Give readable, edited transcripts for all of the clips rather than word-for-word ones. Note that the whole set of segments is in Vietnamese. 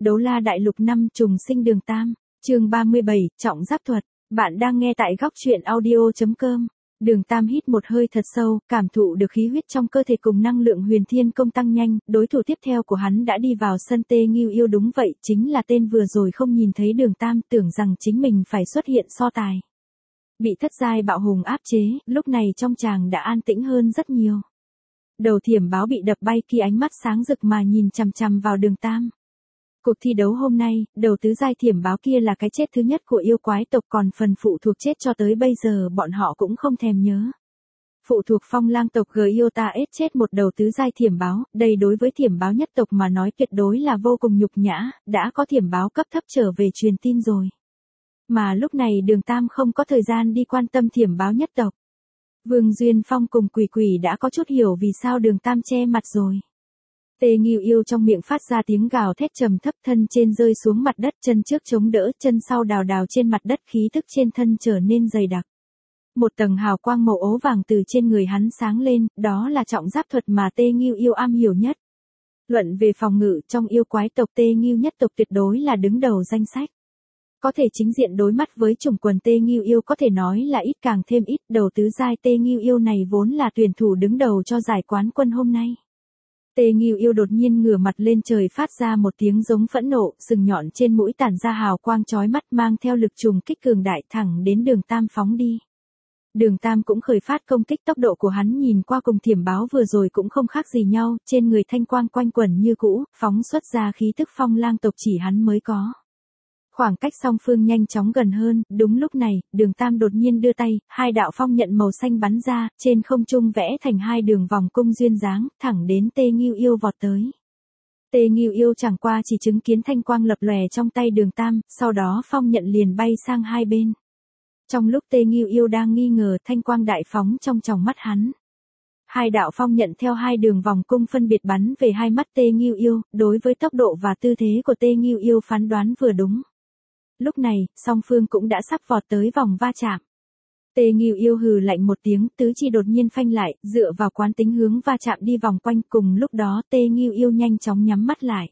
Đấu La Đại Lục 5 trùng sinh đường Tam, chương 37, trọng giáp thuật. Bạn đang nghe tại góc truyện audio.com. Đường Tam hít một hơi thật sâu, cảm thụ được khí huyết trong cơ thể cùng năng lượng huyền thiên công tăng nhanh, đối thủ tiếp theo của hắn đã đi vào sân Tê Ngưu Yêu, đúng vậy, chính là tên vừa rồi không nhìn thấy Đường Tam, tưởng rằng chính mình phải xuất hiện so tài. Bị thất giai bạo hùng áp chế, lúc này trong tràng đã an tĩnh hơn rất nhiều. Đầu Thiểm Báo bị đập bay kia ánh mắt sáng rực mà nhìn chằm chằm vào Đường Tam. Cuộc thi đấu hôm nay, đầu tứ giai Thiểm Báo kia là cái chết thứ nhất của yêu quái tộc, còn phần phụ thuộc chết cho tới bây giờ bọn họ cũng không thèm nhớ. Phụ thuộc Phong Lang tộc Giota S chết một đầu tứ giai Thiểm Báo, đây đối với Thiểm Báo nhất tộc mà nói tuyệt đối là vô cùng nhục nhã, đã có Thiểm Báo cấp thấp trở về truyền tin rồi. Mà lúc này Đường Tam không có thời gian đi quan tâm Thiểm Báo nhất tộc. Vương Duyên Phong cùng Quỷ Quỷ đã có chút hiểu vì sao Đường Tam che mặt rồi. Tê Ngưu Yêu trong miệng phát ra tiếng gào thét trầm thấp, thân trên rơi xuống mặt đất, chân trước chống đỡ, chân sau đào đào trên mặt đất, khí tức trên thân trở nên dày đặc. Một tầng hào quang màu ố vàng từ trên người hắn sáng lên, đó là trọng giáp thuật mà Tê Ngưu Yêu am hiểu nhất. Luận về phòng ngự trong yêu quái tộc, Tê Ngưu nhất tộc tuyệt đối là đứng đầu danh sách. Có thể chính diện đối mắt với chủng quần Tê Ngưu Yêu có thể nói là ít càng thêm ít, đầu tứ giai Tê Ngưu Yêu này vốn là tuyển thủ đứng đầu cho giải quán quân hôm nay. Tê Ngưu Yêu đột nhiên ngửa mặt lên trời phát ra một tiếng giống phẫn nộ, sừng nhọn trên mũi tản ra hào quang chói mắt mang theo lực trùng kích cường đại thẳng đến Đường Tam phóng đi. Đường Tam cũng khởi phát công kích, tốc độ của hắn nhìn qua cùng Thiểm Báo vừa rồi cũng không khác gì nhau, trên người thanh quang quanh quẩn như cũ, phóng xuất ra khí tức Phong Lang tộc chỉ hắn mới có. Khoảng cách song phương nhanh chóng gần hơn, đúng lúc này, Đường Tam đột nhiên đưa tay, hai đạo phong nhận màu xanh bắn ra, trên không trung vẽ thành hai đường vòng cung duyên dáng, thẳng đến Tê Ngưu Yêu vọt tới. Tê Ngưu Yêu chẳng qua chỉ chứng kiến thanh quang lập lòe trong tay Đường Tam, sau đó phong nhận liền bay sang hai bên. Trong lúc Tê Ngưu Yêu đang nghi ngờ, thanh quang đại phóng trong tròng mắt hắn. Hai đạo phong nhận theo hai đường vòng cung phân biệt bắn về hai mắt Tê Ngưu Yêu, đối với tốc độ và tư thế của Tê Ngưu Yêu phán đoán vừa đúng. Lúc này, song phương cũng đã sắp vọt tới vòng va chạm. Tê Ngưu Yêu hừ lạnh một tiếng, tứ chi đột nhiên phanh lại, dựa vào quán tính hướng va chạm đi vòng quanh, cùng lúc đó Tê Ngưu Yêu nhanh chóng nhắm mắt lại.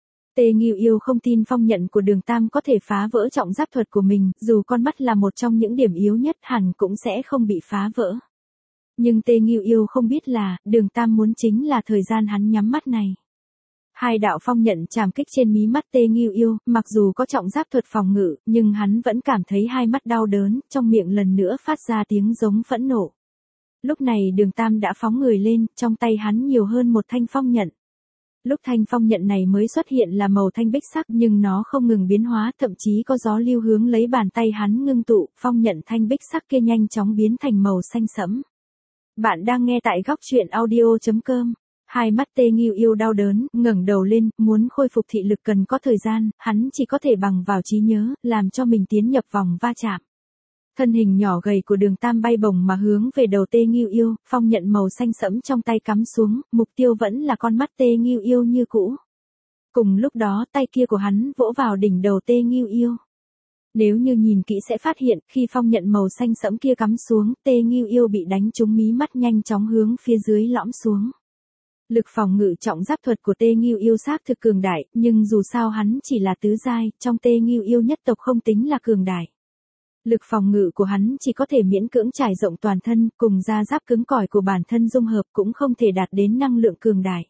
Tê Ngưu Yêu không tin phong nhận của Đường Tam có thể phá vỡ trọng giáp thuật của mình, dù con mắt là một trong những điểm yếu nhất hẳn cũng sẽ không bị phá vỡ. Nhưng Tê Ngưu Yêu không biết là, Đường Tam muốn chính là thời gian hắn nhắm mắt này. Hai đạo phong nhận chạm kích trên mí mắt Tê Ngưu Yêu, mặc dù có trọng giáp thuật phòng ngự, nhưng hắn vẫn cảm thấy hai mắt đau đớn, trong miệng lần nữa phát ra tiếng giống phẫn nộ. Lúc này Đường Tam đã phóng người lên, trong tay hắn nhiều hơn một thanh phong nhận. Lúc thanh phong nhận này mới xuất hiện là màu thanh bích sắc, nhưng nó không ngừng biến hóa, thậm chí có gió lưu hướng lấy bàn tay hắn ngưng tụ, phong nhận thanh bích sắc kia nhanh chóng biến thành màu xanh sẫm. Bạn đang nghe tại góc truyện audio.com. Hai mắt Tê Ngưu Yêu đau đớn, ngẩng đầu lên, muốn khôi phục thị lực cần có thời gian, hắn chỉ có thể bằng vào trí nhớ, làm cho mình tiến nhập vòng va chạm. Thân hình nhỏ gầy của Đường Tam bay bổng mà hướng về đầu Tê Ngưu Yêu, phong nhận màu xanh sẫm trong tay cắm xuống, mục tiêu vẫn là con mắt Tê Ngưu Yêu như cũ. Cùng lúc đó tay kia của hắn vỗ vào đỉnh đầu Tê Ngưu Yêu. Nếu như nhìn kỹ sẽ phát hiện, khi phong nhận màu xanh sẫm kia cắm xuống, Tê Ngưu Yêu bị đánh trúng mí mắt nhanh chóng hướng phía dưới lõm xuống. Lực phòng ngự trọng giáp thuật của Tê Ngưu Yêu xác thực cường đại, nhưng dù sao hắn chỉ là tứ giai, trong Tê Ngưu Yêu nhất tộc không tính là cường đại. Lực phòng ngự của hắn chỉ có thể miễn cưỡng trải rộng toàn thân, cùng da giáp cứng cỏi của bản thân dung hợp cũng không thể đạt đến năng lượng cường đại.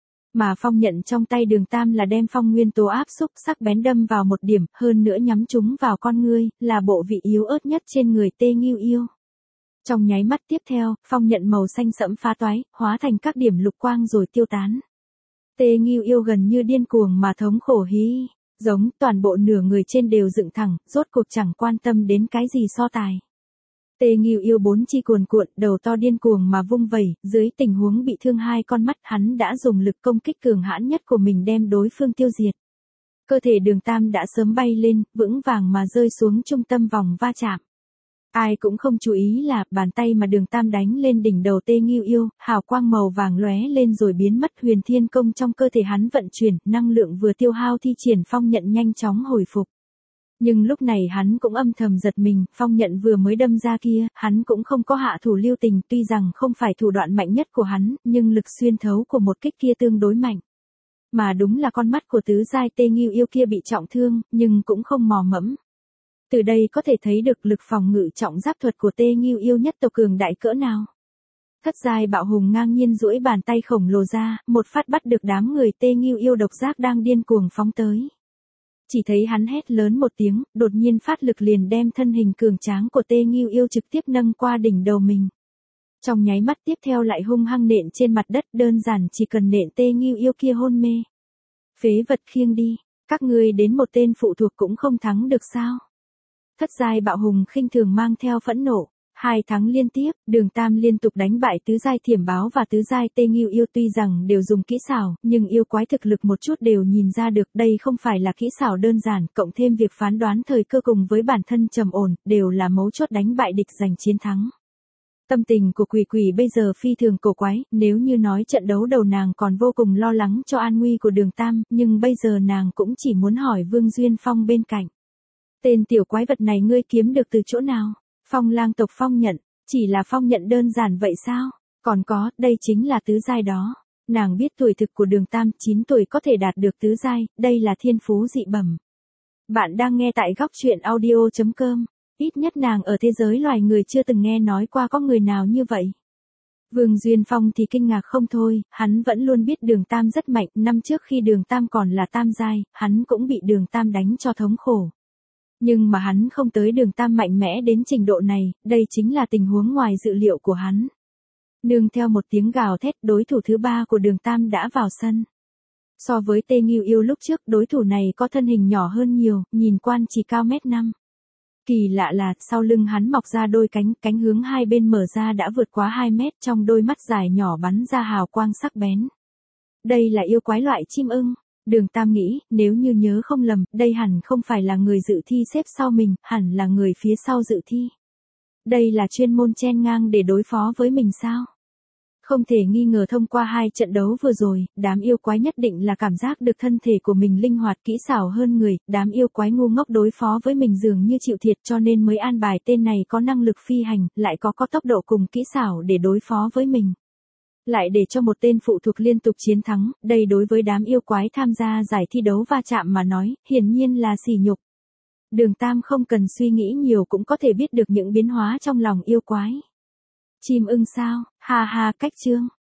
Mà phong nhận trong tay Đường Tam là đem phong nguyên tố áp xúc sắc bén đâm vào một điểm, hơn nữa nhắm chúng vào con ngươi, là bộ vị yếu ớt nhất trên người Tê Ngưu Yêu. Trong nháy mắt tiếp theo, phong nhận màu xanh sẫm phá toái, hóa thành các điểm lục quang rồi tiêu tán. Tê Ngưu Yêu gần như điên cuồng mà thống khổ hí, giống toàn bộ nửa người trên đều dựng thẳng, rốt cuộc chẳng quan tâm đến cái gì so tài. Tê Ngưu Yêu bốn chi cuồn cuộn, đầu to điên cuồng mà vung vẩy, dưới tình huống bị thương hai con mắt hắn đã dùng lực công kích cường hãn nhất của mình đem đối phương tiêu diệt. Cơ thể Đường Tam đã sớm bay lên, vững vàng mà rơi xuống trung tâm vòng va chạm. Ai cũng không chú ý là, bàn tay mà Đường Tam đánh lên đỉnh đầu Tê Ngưu Yêu, hào quang màu vàng lóe lên rồi biến mất, huyền thiên công trong cơ thể hắn vận chuyển, năng lượng vừa tiêu hao thi triển phong nhận nhanh chóng hồi phục. Nhưng lúc này hắn cũng âm thầm giật mình, phong nhận vừa mới đâm ra kia, hắn cũng không có hạ thủ lưu tình, tuy rằng không phải thủ đoạn mạnh nhất của hắn, nhưng lực xuyên thấu của một kích kia tương đối mạnh. Mà đúng là con mắt của tứ giai Tê Ngưu Yêu kia bị trọng thương, nhưng cũng không mò mẫm. Từ đây có thể thấy được lực phòng ngự trọng giáp thuật của Tê Ngưu Yêu nhất tộc cường đại cỡ nào. Thất giai Bạo Hùng ngang nhiên duỗi bàn tay khổng lồ ra, một phát bắt được đám người Tê Ngưu Yêu độc giác đang điên cuồng phóng tới. Chỉ thấy hắn hét lớn một tiếng, đột nhiên phát lực liền đem thân hình cường tráng của Tê Ngưu Yêu trực tiếp nâng qua đỉnh đầu mình. Trong nháy mắt tiếp theo lại hung hăng nện trên mặt đất, đơn giản chỉ cần nện Tê Ngưu Yêu kia hôn mê. Phế vật khiêng đi, các ngươi đến một tên phụ thuộc cũng không thắng được sao? Thất giai Bạo Hùng khinh thường mang theo phẫn nộ. 2 tháng liên tiếp, Đường Tam liên tục đánh bại tứ giai Thiểm Báo và tứ giai Tê Ngưu Yêu, tuy rằng đều dùng kỹ xảo, nhưng yêu quái thực lực một chút đều nhìn ra được đây không phải là kỹ xảo đơn giản, cộng thêm việc phán đoán thời cơ cùng với bản thân trầm ổn, đều là mấu chốt đánh bại địch giành chiến thắng. Tâm tình của Quỷ Quỷ bây giờ phi thường cổ quái, nếu như nói trận đấu đầu nàng còn vô cùng lo lắng cho an nguy của Đường Tam, nhưng bây giờ nàng cũng chỉ muốn hỏi Vương Duyên Phong bên cạnh. Tên tiểu quái vật này ngươi kiếm được từ chỗ nào? Phong Lang tộc phong nhận, chỉ là phong nhận đơn giản vậy sao? Còn có, đây chính là tứ giai đó. Nàng biết tuổi thực của Đường Tam, 9 tuổi có thể đạt được tứ giai, đây là thiên phú dị bẩm. Bạn đang nghe tại góc truyện audio.com. Ít nhất nàng ở thế giới loài người chưa từng nghe nói qua có người nào như vậy. Vương Duyên Phong thì kinh ngạc không thôi, hắn vẫn luôn biết Đường Tam rất mạnh, năm trước khi Đường Tam còn là tam giai, hắn cũng bị Đường Tam đánh cho thống khổ. Nhưng mà hắn không tới Đường Tam mạnh mẽ đến trình độ này, đây chính là tình huống ngoài dự liệu của hắn. Nương theo một tiếng gào thét, đối thủ thứ 3 của Đường Tam đã vào sân. So với Tê Ngưu Yêu lúc trước, đối thủ này có thân hình nhỏ hơn nhiều, nhìn quan chỉ cao 1m5. Kỳ lạ là, sau lưng hắn mọc ra đôi cánh, cánh hướng hai bên mở ra đã vượt quá 2 mét, trong đôi mắt dài nhỏ bắn ra hào quang sắc bén. Đây là yêu quái loại chim ưng. Đường Tam nghĩ, nếu như nhớ không lầm, đây hẳn không phải là người dự thi xếp sau mình, hẳn là người phía sau dự thi. Đây là chuyên môn chen ngang để đối phó với mình sao? Không thể nghi ngờ thông qua 2 trận đấu vừa rồi, đám yêu quái nhất định là cảm giác được thân thể của mình linh hoạt kỹ xảo hơn người, đám yêu quái ngu ngốc đối phó với mình dường như chịu thiệt cho nên mới an bài tên này có năng lực phi hành, lại có tốc độ cùng kỹ xảo để đối phó với mình. Lại để cho một tên phụ thuộc liên tục chiến thắng, đây đối với đám yêu quái tham gia giải thi đấu va chạm mà nói, hiển nhiên là sỉ nhục. Đường Tam không cần suy nghĩ nhiều cũng có thể biết được những biến hóa trong lòng yêu quái. Chim ưng sao, ha ha cách chương.